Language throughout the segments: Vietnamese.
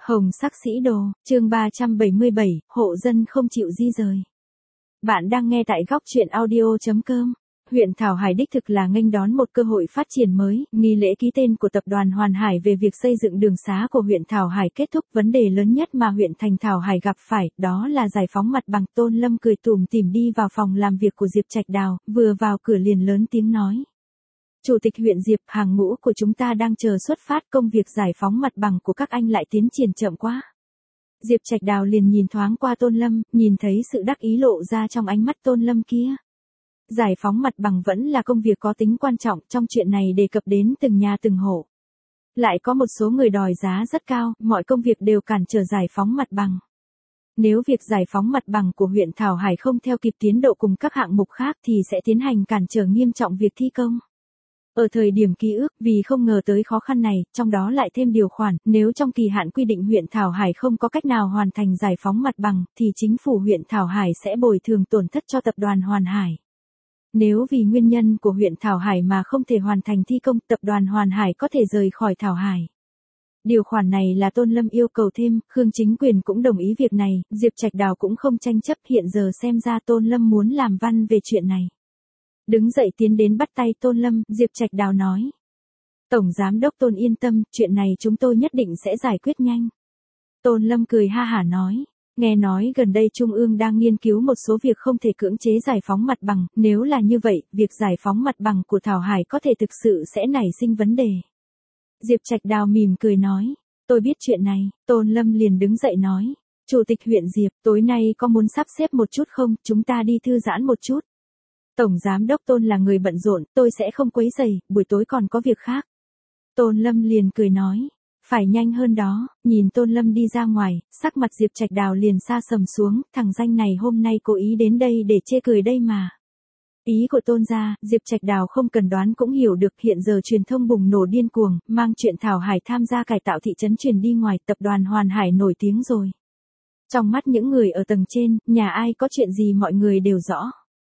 Hồng sắc sĩ đồ, chương 377, hộ dân không chịu di rời. Bạn đang nghe tại góc truyện audio.com. Huyện Thảo Hải đích thực là nghênh đón một cơ hội phát triển mới, nghi lễ ký tên của tập đoàn Hoàn Hải về việc xây dựng đường xá của huyện Thảo Hải kết thúc. Vấn đề lớn nhất mà huyện thành Thảo Hải gặp phải, đó là giải phóng mặt bằng. Tôn Lâm cười tủm tỉm đi vào phòng làm việc của Diệp Trạch Đào, vừa vào cửa liền lớn tiếng nói. Chủ tịch huyện Diệp, hàng ngũ của chúng ta đang chờ xuất phát, công việc giải phóng mặt bằng của các anh lại tiến triển chậm quá. Diệp Trạch Đào liền nhìn thoáng qua Tôn Lâm, nhìn thấy sự đắc ý lộ ra trong ánh mắt Tôn Lâm kia. Giải phóng mặt bằng vẫn là công việc có tính quan trọng, trong chuyện này đề cập đến từng nhà từng hộ. Lại có một số người đòi giá rất cao, mọi công việc đều cản trở giải phóng mặt bằng. Nếu việc giải phóng mặt bằng của huyện Thảo Hải không theo kịp tiến độ cùng các hạng mục khác thì sẽ tiến hành cản trở nghiêm trọng việc thi công. Ở thời điểm ký ức, vì không ngờ tới khó khăn này, trong đó lại thêm điều khoản, nếu trong kỳ hạn quy định huyện Thảo Hải không có cách nào hoàn thành giải phóng mặt bằng, thì chính phủ huyện Thảo Hải sẽ bồi thường tổn thất cho tập đoàn Hoàn Hải. Nếu vì nguyên nhân của huyện Thảo Hải mà không thể hoàn thành thi công, tập đoàn Hoàn Hải có thể rời khỏi Thảo Hải. Điều khoản này là Tôn Lâm yêu cầu thêm, Khương Chính Quyền cũng đồng ý việc này, Diệp Trạch Đào cũng không tranh chấp, hiện giờ xem ra Tôn Lâm muốn làm văn về chuyện này. Đứng dậy tiến đến bắt tay Tôn Lâm, Diệp Trạch Đào nói. Tổng Giám đốc Tôn yên tâm, chuyện này chúng tôi nhất định sẽ giải quyết nhanh. Tôn Lâm cười ha hả nói. Nghe nói gần đây Trung ương đang nghiên cứu một số việc không thể cưỡng chế giải phóng mặt bằng, nếu là như vậy, việc giải phóng mặt bằng của Thảo Hải có thể thực sự sẽ nảy sinh vấn đề. Diệp Trạch Đào mỉm cười nói. Tôi biết chuyện này, Tôn Lâm liền đứng dậy nói. Chủ tịch huyện Diệp, tối nay có muốn sắp xếp một chút không, chúng ta đi thư giãn một chút. Tổng Giám đốc Tôn là người bận rộn, tôi sẽ không quấy rầy, buổi tối còn có việc khác. Tôn Lâm liền cười nói, phải nhanh hơn đó. Nhìn Tôn Lâm đi ra ngoài, sắc mặt Diệp Trạch Đào liền sa sầm xuống, thằng danh này hôm nay cố ý đến đây để chê cười đây mà. Ý của Tôn gia, Diệp Trạch Đào không cần đoán cũng hiểu được, hiện giờ truyền thông bùng nổ điên cuồng, mang chuyện Thảo Hải tham gia cải tạo thị trấn truyền đi ngoài, tập đoàn Hoàn Hải nổi tiếng rồi. Trong mắt những người ở tầng trên, nhà ai có chuyện gì mọi người đều rõ.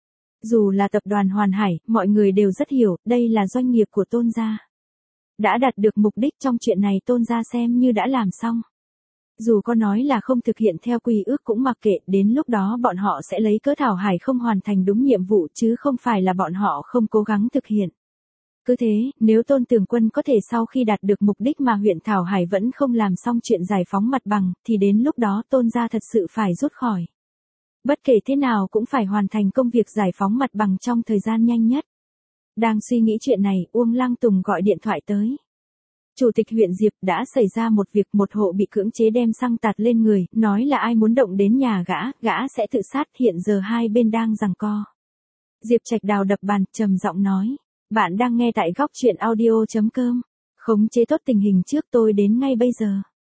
Dù là tập đoàn Hoàn Hải, mọi người đều rất hiểu, đây là doanh nghiệp của Tôn gia. Đã đạt được mục đích trong chuyện này, Tôn gia xem như đã làm xong. Dù có nói là không thực hiện theo quy ước cũng mặc kệ, đến lúc đó bọn họ sẽ lấy cớ Thảo Hải không hoàn thành đúng nhiệm vụ chứ không phải là bọn họ không cố gắng thực hiện. Cứ thế, nếu Tôn Tường Quân có thể sau khi đạt được mục đích mà huyện Thảo Hải vẫn không làm xong chuyện giải phóng mặt bằng, thì đến lúc đó Tôn gia thật sự phải rút khỏi. Bất kể thế nào cũng phải hoàn thành công việc giải phóng mặt bằng trong thời gian nhanh nhất. Đang suy nghĩ chuyện này, Uông Lăng Tùng gọi điện thoại tới. Chủ tịch huyện Diệp, đã xảy ra một việc, một hộ bị cưỡng chế đem xăng tạt lên người, nói là ai muốn động đến nhà gã sẽ tự sát, hiện giờ hai bên đang giằng co. Diệp Trạch Đào đập bàn, trầm giọng nói. Bạn đang nghe tại góc truyện audio.com. Khống chế tốt tình hình trước, tôi đến ngay bây giờ.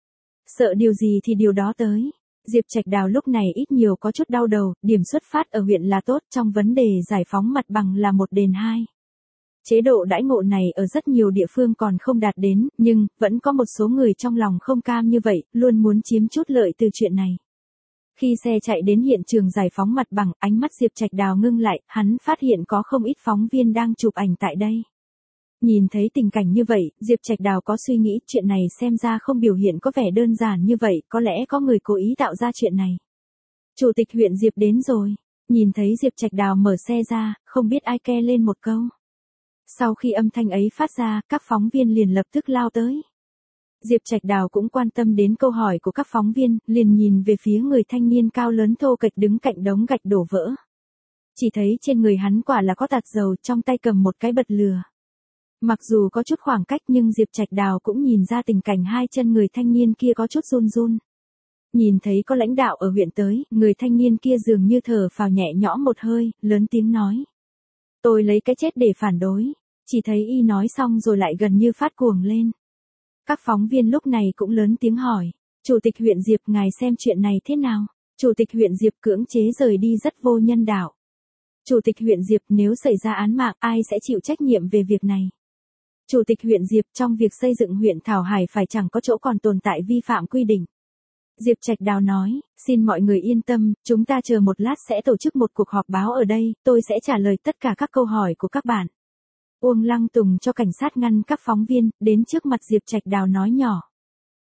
Sợ điều gì thì điều đó tới. Diệp Trạch Đào lúc này ít nhiều có chút đau đầu, điểm xuất phát ở huyện là tốt, trong vấn đề giải phóng mặt bằng là một đền hai. Chế độ đãi ngộ này ở rất nhiều địa phương còn không đạt đến, nhưng vẫn có một số người trong lòng không cam như vậy, luôn muốn chiếm chút lợi từ chuyện này. Khi xe chạy đến hiện trường giải phóng mặt bằng, ánh mắt Diệp Trạch Đào ngưng lại, hắn phát hiện có không ít phóng viên đang chụp ảnh tại đây. Nhìn thấy tình cảnh như vậy, Diệp Trạch Đào có suy nghĩ, chuyện này xem ra không biểu hiện có vẻ đơn giản như vậy, có lẽ có người cố ý tạo ra chuyện này. Chủ tịch huyện Diệp đến rồi. Nhìn thấy Diệp Trạch Đào mở xe ra, không biết ai ke lên một câu. Sau khi âm thanh ấy phát ra, các phóng viên liền lập tức lao tới. Diệp Trạch Đào cũng quan tâm đến câu hỏi của các phóng viên, liền nhìn về phía người thanh niên cao lớn thô kệch đứng cạnh đống gạch đổ vỡ. Chỉ thấy trên người hắn quả là có tạt dầu, trong tay cầm một cái bật lửa. Mặc dù có chút khoảng cách nhưng Diệp Trạch Đào cũng nhìn ra tình cảnh hai chân người thanh niên kia có chút run run. Nhìn thấy có lãnh đạo ở huyện tới, người thanh niên kia dường như thở phào nhẹ nhõm một hơi, lớn tiếng nói. Tôi lấy cái chết để phản đối. Chỉ thấy y nói xong rồi lại gần như phát cuồng lên. Các phóng viên lúc này cũng lớn tiếng hỏi. Chủ tịch huyện Diệp, ngài xem chuyện này thế nào? Chủ tịch huyện Diệp, cưỡng chế rời đi rất vô nhân đạo. Chủ tịch huyện Diệp, nếu xảy ra án mạng ai sẽ chịu trách nhiệm về việc này? Chủ tịch huyện Diệp, trong việc xây dựng huyện Thảo Hải phải chẳng có chỗ còn tồn tại vi phạm quy định. Diệp Trạch Đào nói, xin mọi người yên tâm, chúng ta chờ một lát sẽ tổ chức một cuộc họp báo ở đây, tôi sẽ trả lời tất cả các câu hỏi của các bạn. Uông Lăng Tùng cho cảnh sát ngăn các phóng viên, đến trước mặt Diệp Trạch Đào nói nhỏ.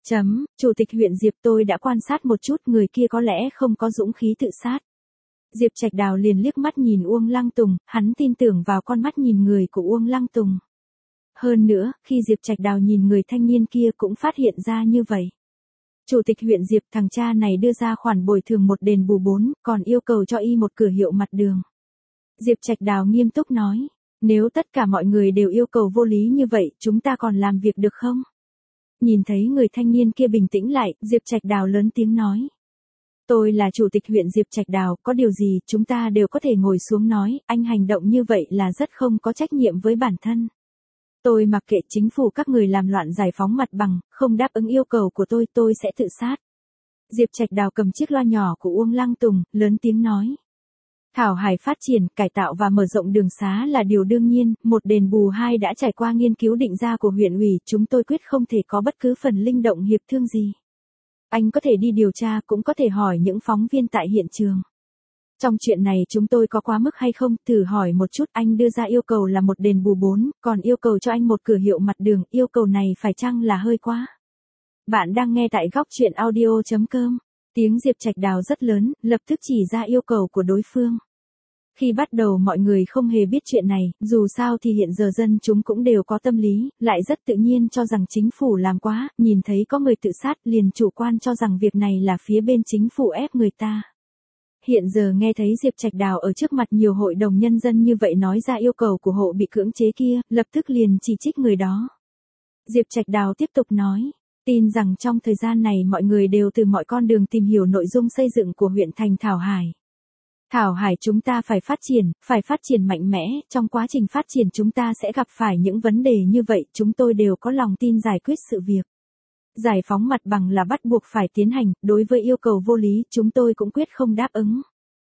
Chủ tịch huyện Diệp, tôi đã quan sát một chút, người kia có lẽ không có dũng khí tự sát. Diệp Trạch Đào liền liếc mắt nhìn Uông Lăng Tùng, hắn tin tưởng vào con mắt nhìn người của Uông Lăng Tùng. Hơn nữa, khi Diệp Trạch Đào nhìn người thanh niên kia cũng phát hiện ra như vậy. Chủ tịch huyện Diệp, thằng cha này đưa ra khoản bồi thường 1 đền bù 4, còn yêu cầu cho y một cửa hiệu mặt đường. Diệp Trạch Đào nghiêm túc nói, nếu tất cả mọi người đều yêu cầu vô lý như vậy, chúng ta còn làm việc được không? Nhìn thấy người thanh niên kia bình tĩnh lại, Diệp Trạch Đào lớn tiếng nói. Tôi là chủ tịch huyện Diệp Trạch Đào, có điều gì chúng ta đều có thể ngồi xuống nói, anh hành động như vậy là rất không có trách nhiệm với bản thân. Tôi mặc kệ chính phủ các người làm loạn giải phóng mặt bằng, không đáp ứng yêu cầu của tôi sẽ tự sát. Diệp Trạch Đào cầm chiếc loa nhỏ của Uông Lăng Tùng, lớn tiếng nói. Thảo Hải phát triển, cải tạo và mở rộng đường xá là điều đương nhiên, 1 đền bù 2 đã trải qua nghiên cứu định ra của huyện ủy, chúng tôi quyết không thể có bất cứ phần linh động hiệp thương gì. Anh có thể đi điều tra, cũng có thể hỏi những phóng viên tại hiện trường. Trong chuyện này chúng tôi có quá mức hay không, thử hỏi một chút, anh đưa ra yêu cầu là 1 đền bù 4, còn yêu cầu cho anh một cửa hiệu mặt đường, yêu cầu này phải chăng là hơi quá. Bạn đang nghe tại góc chuyện audio.com. Tiếng Diệp Trạch Đào rất lớn, lập tức chỉ ra yêu cầu của đối phương. Khi bắt đầu mọi người không hề biết chuyện này, dù sao thì hiện giờ dân chúng cũng đều có tâm lý, lại rất tự nhiên cho rằng chính phủ làm quá, nhìn thấy có người tự sát liền chủ quan cho rằng việc này là phía bên chính phủ ép người ta. Hiện giờ nghe thấy Diệp Trạch Đào ở trước mặt nhiều hội đồng nhân dân như vậy nói ra yêu cầu của hộ bị cưỡng chế kia, lập tức liền chỉ trích người đó. Diệp Trạch Đào tiếp tục nói. Tin rằng trong thời gian này mọi người đều từ mọi con đường tìm hiểu nội dung xây dựng của huyện thành Thảo Hải. Thảo Hải chúng ta phải phát triển mạnh mẽ, trong quá trình phát triển chúng ta sẽ gặp phải những vấn đề như vậy, chúng tôi đều có lòng tin giải quyết sự việc. Giải phóng mặt bằng là bắt buộc phải tiến hành, đối với yêu cầu vô lý, chúng tôi cũng quyết không đáp ứng.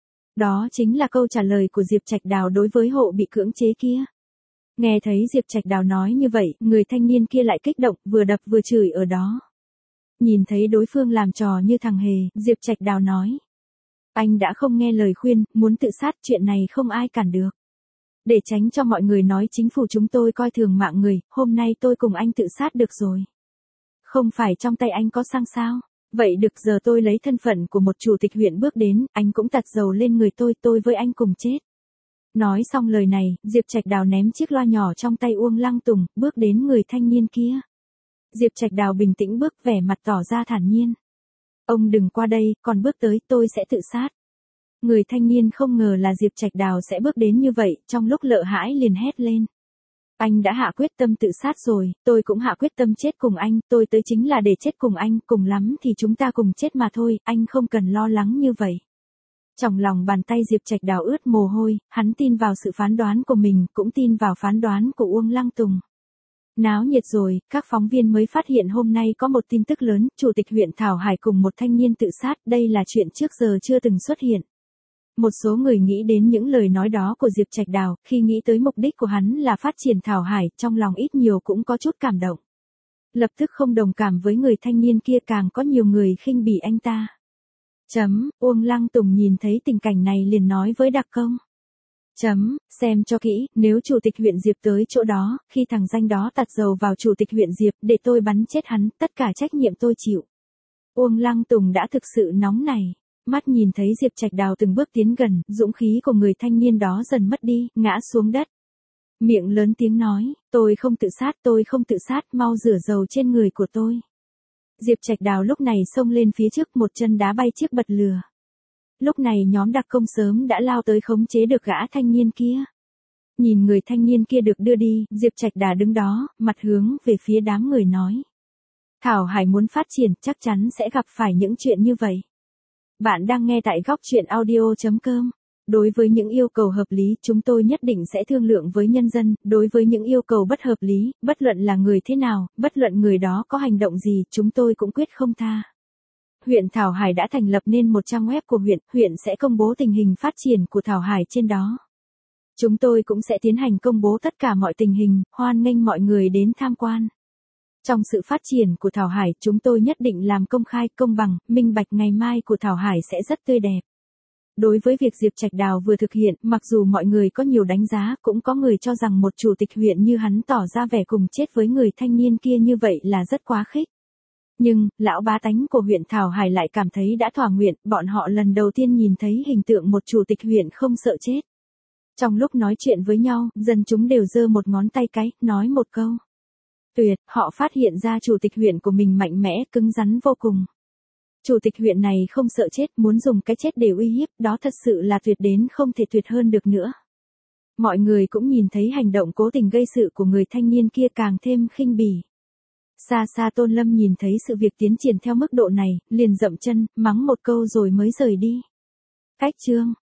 Đó chính là câu trả lời của Diệp Trạch Đào đối với hộ bị cưỡng chế kia. Nghe thấy Diệp Trạch Đào nói như vậy, người thanh niên kia lại kích động, vừa đập vừa chửi ở đó. Nhìn thấy đối phương làm trò như thằng hề, Diệp Trạch Đào nói. Anh đã không nghe lời khuyên, muốn tự sát, chuyện này không ai cản được. Để tránh cho mọi người nói chính phủ chúng tôi coi thường mạng người, hôm nay tôi cùng anh tự sát được rồi. Không phải trong tay anh có xăng sao? Vậy được, giờ tôi lấy thân phận của một chủ tịch huyện bước đến, anh cũng tạt dầu lên người tôi với anh cùng chết. Nói xong lời này, Diệp Trạch Đào ném chiếc loa nhỏ trong tay Uông Lăng Tùng, bước đến người thanh niên kia. Diệp Trạch Đào bình tĩnh bước, vẻ mặt tỏ ra thản nhiên. Ông đừng qua đây, còn bước tới, tôi sẽ tự sát. Người thanh niên không ngờ là Diệp Trạch Đào sẽ bước đến như vậy, trong lúc lợ hãi liền hét lên. Anh đã hạ quyết tâm tự sát rồi, tôi cũng hạ quyết tâm chết cùng anh, tôi tới chính là để chết cùng anh, cùng lắm thì chúng ta cùng chết mà thôi, anh không cần lo lắng như vậy. Trong lòng bàn tay Diệp Trạch Đào ướt mồ hôi, hắn tin vào sự phán đoán của mình, cũng tin vào phán đoán của Uông Lăng Tùng. Náo nhiệt rồi, các phóng viên mới phát hiện hôm nay có một tin tức lớn, chủ tịch huyện Thảo Hải cùng một thanh niên tự sát, đây là chuyện trước giờ chưa từng xuất hiện. Một số người nghĩ đến những lời nói đó của Diệp Trạch Đào, khi nghĩ tới mục đích của hắn là phát triển Thảo Hải, trong lòng ít nhiều cũng có chút cảm động. Lập tức không đồng cảm với người thanh niên kia, càng có nhiều người khinh bỉ anh ta. Uông Lăng Tùng nhìn thấy tình cảnh này liền nói với đặc công. Xem cho kỹ, nếu chủ tịch huyện Diệp tới chỗ đó, khi thằng danh đó tạt dầu vào chủ tịch huyện Diệp, để tôi bắn chết hắn, tất cả trách nhiệm tôi chịu. Uông Lăng Tùng đã thực sự nóng này. Mắt nhìn thấy Diệp Trạch Đào từng bước tiến gần, dũng khí của người thanh niên đó dần mất đi, ngã xuống đất. Miệng lớn tiếng nói, tôi không tự sát, mau rửa dầu trên người của tôi. Diệp Trạch Đào lúc này xông lên phía trước, một chân đá bay chiếc bật lửa. Lúc này nhóm đặc công sớm đã lao tới khống chế được gã thanh niên kia. Nhìn người thanh niên kia được đưa đi, Diệp Trạch Đào đứng đó, mặt hướng về phía đám người nói. Thảo Hải muốn phát triển, chắc chắn sẽ gặp phải những chuyện như vậy. Bạn đang nghe tại góc chuyện audio.com. Đối với những yêu cầu hợp lý, chúng tôi nhất định sẽ thương lượng với nhân dân, đối với những yêu cầu bất hợp lý, bất luận là người thế nào, bất luận người đó có hành động gì, chúng tôi cũng quyết không tha. Huyện Thảo Hải đã thành lập nên một trang web của huyện sẽ công bố tình hình phát triển của Thảo Hải trên đó. Chúng tôi cũng sẽ tiến hành công bố tất cả mọi tình hình, hoan nghênh mọi người đến tham quan. Trong sự phát triển của Thảo Hải, chúng tôi nhất định làm công khai, công bằng, minh bạch, ngày mai của Thảo Hải sẽ rất tươi đẹp. Đối với việc Diệp Trạch Đào vừa thực hiện, mặc dù mọi người có nhiều đánh giá, cũng có người cho rằng một chủ tịch huyện như hắn tỏ ra vẻ cùng chết với người thanh niên kia như vậy là rất quá khích. Nhưng, lão bá tánh của huyện Thảo Hải lại cảm thấy đã thỏa nguyện, bọn họ lần đầu tiên nhìn thấy hình tượng một chủ tịch huyện không sợ chết. Trong lúc nói chuyện với nhau, dân chúng đều giơ một ngón tay cái, nói một câu. Tuyệt, họ phát hiện ra chủ tịch huyện của mình mạnh mẽ, cứng rắn vô cùng. Chủ tịch huyện này không sợ chết, muốn dùng cái chết để uy hiếp, đó thật sự là tuyệt đến không thể tuyệt hơn được nữa. Mọi người cũng nhìn thấy hành động cố tình gây sự của người thanh niên kia càng thêm khinh bỉ. Xa xa Tôn Lâm nhìn thấy sự việc tiến triển theo mức độ này, liền dậm chân, mắng một câu rồi mới rời đi. Cách chương